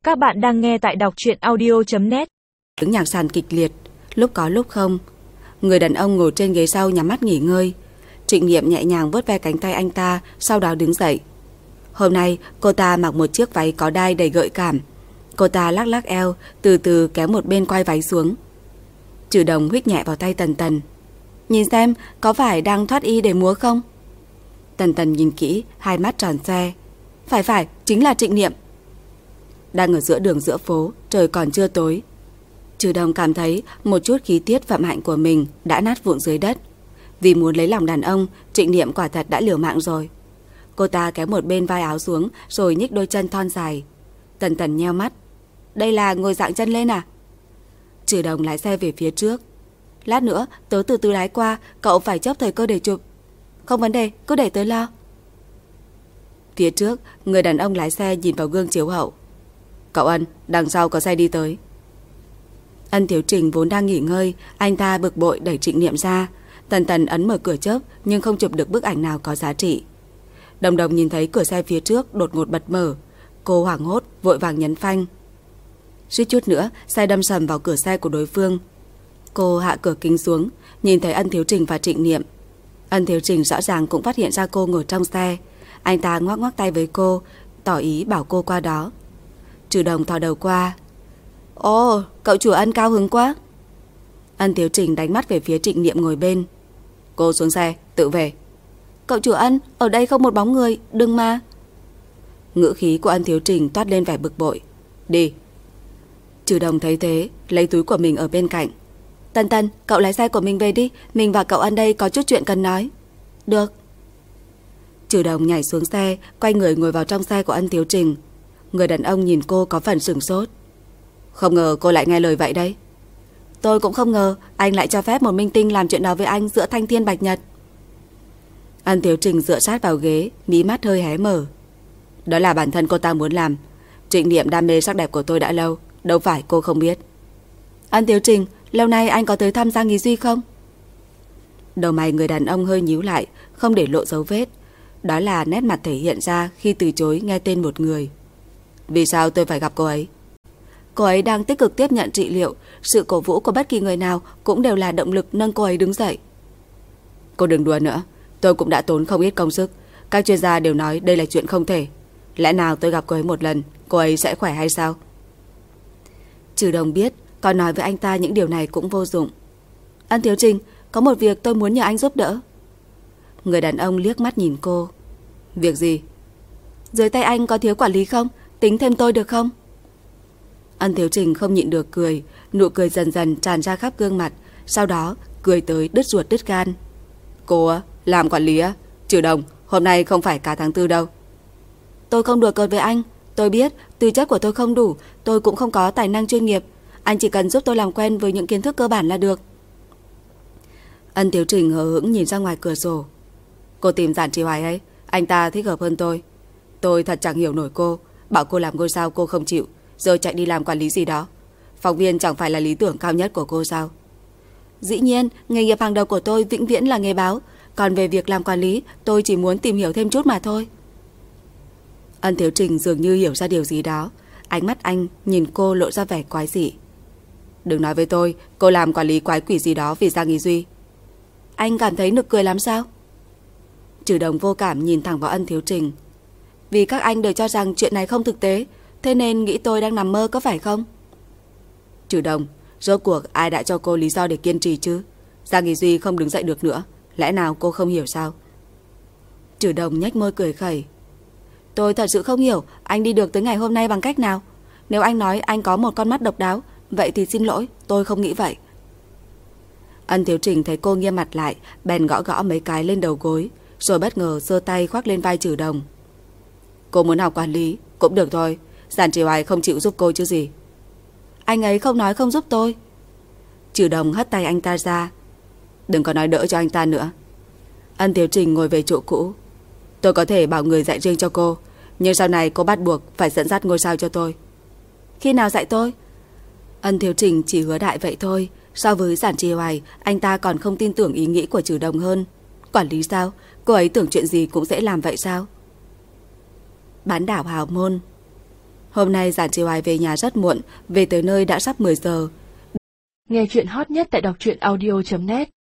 Các bạn đang nghe tại đọc truyện audio.net. Tiếng nhạc sàn kịch liệt, lúc có lúc không. Người đàn ông ngồi trên ghế sau nhắm mắt nghỉ ngơi. Trịnh Niệm nhẹ nhàng vuốt ve cánh tay anh ta, sau đó đứng dậy. Hôm nay cô ta mặc một chiếc váy có đai đầy gợi cảm. Cô ta lắc lắc eo, từ từ kéo một bên quai váy xuống. Trừ Đồng huých nhẹ vào tay Tần Tần. Nhìn xem có phải đang thoát y để múa không? Tần Tần nhìn kỹ, hai mắt tròn xoe. Phải, chính là Trịnh Niệm. Đang ở giữa đường giữa phố, trời còn chưa tối. Trừ Đồng cảm thấy một chút khí tiết phạm hạnh của mình đã nát vụn dưới đất. Vì muốn lấy lòng đàn ông, Trịnh Niệm quả thật đã liều mạng rồi. Cô ta kéo một bên vai áo xuống rồi nhích đôi chân thon dài. Tần Tần nheo mắt. Đây là ngồi dạng chân lên à? Trừ Đồng lái xe về phía trước. Lát nữa tớ từ từ lái qua, cậu phải chớp thời cơ để chụp. Không vấn đề, cứ để tớ lo. Phía trước, người đàn ông lái xe nhìn vào gương chiếu hậu. Cậu Ân, đằng sau có xe đi tới. Ân Thiếu Trình vốn đang nghỉ ngơi, anh ta bực bội đẩy Trịnh Niệm ra. Tần Tần ấn mở cửa chớp nhưng không chụp được bức ảnh nào có giá trị. Đồng Đồng nhìn thấy cửa xe phía trước đột ngột bật mở. Cô hoảng hốt, vội vàng nhấn phanh. Suýt chút nữa, xe đâm sầm vào cửa xe của đối phương. Cô hạ cửa kính xuống, nhìn thấy Ân Thiếu Trình và Trịnh Niệm. Ân Thiếu Trình rõ ràng cũng phát hiện ra cô ngồi trong xe. Anh ta ngoắc ngoắc tay với cô, tỏ ý bảo cô qua đó. Trừ Đồng thò đầu qua. Ồ, cậu chủ Ân cao hứng quá. Ân Thiếu Trình đánh mắt về phía Trịnh Niệm ngồi bên. Cô xuống xe, tự về. Cậu chủ Ân, ở đây không một bóng người, đừng mà. Ngữ khí của Ân Thiếu Trình toát lên vẻ bực bội. Đi. Trừ Đồng thấy thế, lấy túi của mình ở bên cạnh. Tần Tần, cậu lái xe của mình về đi, mình và cậu Ân đây có chút chuyện cần nói. Được. Trừ Đồng nhảy xuống xe, quay người ngồi vào trong xe của Ân Thiếu Trình. Người đàn ông nhìn cô có phần sửng sốt. Không ngờ cô lại nghe lời vậy đấy. Tôi cũng không ngờ anh lại cho phép một minh tinh làm chuyện đó với anh giữa thanh thiên bạch nhật. Ân Thiếu Trình dựa sát vào ghế, mí mắt hơi hé mở. Đó là bản thân cô ta muốn làm. Trịnh Niệm đam mê sắc đẹp của tôi đã lâu, đâu phải cô không biết. Ân Thiếu Trình, lâu nay anh có tới thăm Giang Ý Duy không? Đầu mày người đàn ông hơi nhíu lại, không để lộ dấu vết. Đó là nét mặt thể hiện ra khi từ chối nghe tên một người. Vì sao tôi phải gặp cô ấy? Cô ấy đang tích cực tiếp nhận trị liệu. Sự cổ vũ của bất kỳ người nào cũng đều là động lực nâng cô ấy đứng dậy. Cô đừng đùa nữa. Tôi cũng đã tốn không ít công sức. Các chuyên gia đều nói đây là chuyện không thể. Lẽ nào tôi gặp cô ấy một lần, cô ấy sẽ khỏe hay sao? Trừ Đồng biết, còn nói với anh ta những điều này cũng vô dụng. Ân Thiếu Trình, có một việc tôi muốn nhờ anh giúp đỡ. Người đàn ông liếc mắt nhìn cô. Việc gì? Dưới tay anh có thiếu quản lý không? Tính thêm tôi được không? Ân Thiếu Trình không nhịn được cười. Nụ cười dần dần tràn ra khắp gương mặt. Sau đó cười tới đứt ruột đứt gan. Cô á, làm quản lý á? Trừ Đồng, hôm nay không phải cả tháng 4 đâu. Tôi không đùa cợt với anh. Tôi biết tư chất của tôi không đủ, tôi cũng không có tài năng chuyên nghiệp. Anh chỉ cần giúp tôi làm quen với những kiến thức cơ bản là được. Ân Thiếu Trình hờ hững nhìn ra ngoài cửa sổ. Cô tìm Giản Trì Hoài ấy, anh ta thích hợp hơn tôi. Tôi thật chẳng hiểu nổi cô. Bảo cô làm ngôi sao cô không chịu, rồi chạy đi làm quản lý gì đó. Phóng viên chẳng phải là lý tưởng cao nhất của cô sao? Dĩ nhiên, nghề nghiệp hàng đầu của tôi vĩnh viễn là nghề báo. Còn về việc làm quản lý, tôi chỉ muốn tìm hiểu thêm chút mà thôi. Ân Thiếu Trình dường như hiểu ra điều gì đó. Ánh mắt anh nhìn cô lộ ra vẻ quái dị. Đừng nói với tôi cô làm quản lý quái quỷ gì đó vì Giang Ý Duy. Anh cảm thấy nực cười lắm sao? Trừ Đồng vô cảm nhìn thẳng vào Ân Thiếu Trình. Vì các anh đều cho rằng chuyện này không thực tế, thế nên nghĩ tôi đang nằm mơ có phải không? Trừ Đồng, rốt cuộc ai đã cho cô lý do để kiên trì chứ? Giang Ý Duy không đứng dậy được nữa, lẽ nào cô không hiểu sao? Trừ Đồng nhếch môi cười khẩy. Tôi thật sự không hiểu anh đi được tới ngày hôm nay bằng cách nào. Nếu anh nói anh có một con mắt độc đáo, vậy thì xin lỗi, tôi không nghĩ vậy. Ân Thiếu Trình thấy cô nghiêm mặt lại, bèn gõ gõ mấy cái lên đầu gối, rồi bất ngờ giơ tay khoác lên vai Trừ Đồng. Cô muốn học quản lý, cũng được thôi. Giản Trì Hoài không chịu giúp cô chứ gì. Anh ấy không nói không giúp tôi. Trừ Đồng hất tay anh ta ra. Đừng có nói đỡ cho anh ta nữa. Ân Thiếu Trình ngồi về chỗ cũ. Tôi có thể bảo người dạy riêng cho cô, nhưng sau này cô bắt buộc phải dẫn dắt ngôi sao cho tôi. Khi nào dạy tôi? Ân Thiếu Trình chỉ hứa đại vậy thôi. So với Giản Trì Hoài, anh ta còn không tin tưởng ý nghĩ của Trừ Đồng hơn. Quản lý sao? Cô ấy tưởng chuyện gì cũng dễ làm vậy sao? Bán đảo hào môn. Hôm nay Giản Chỉ Hoài về nhà rất muộn, về tới nơi đã sắp 10 giờ. Nghe chuyện hot nhất tại đọc truyện audio.net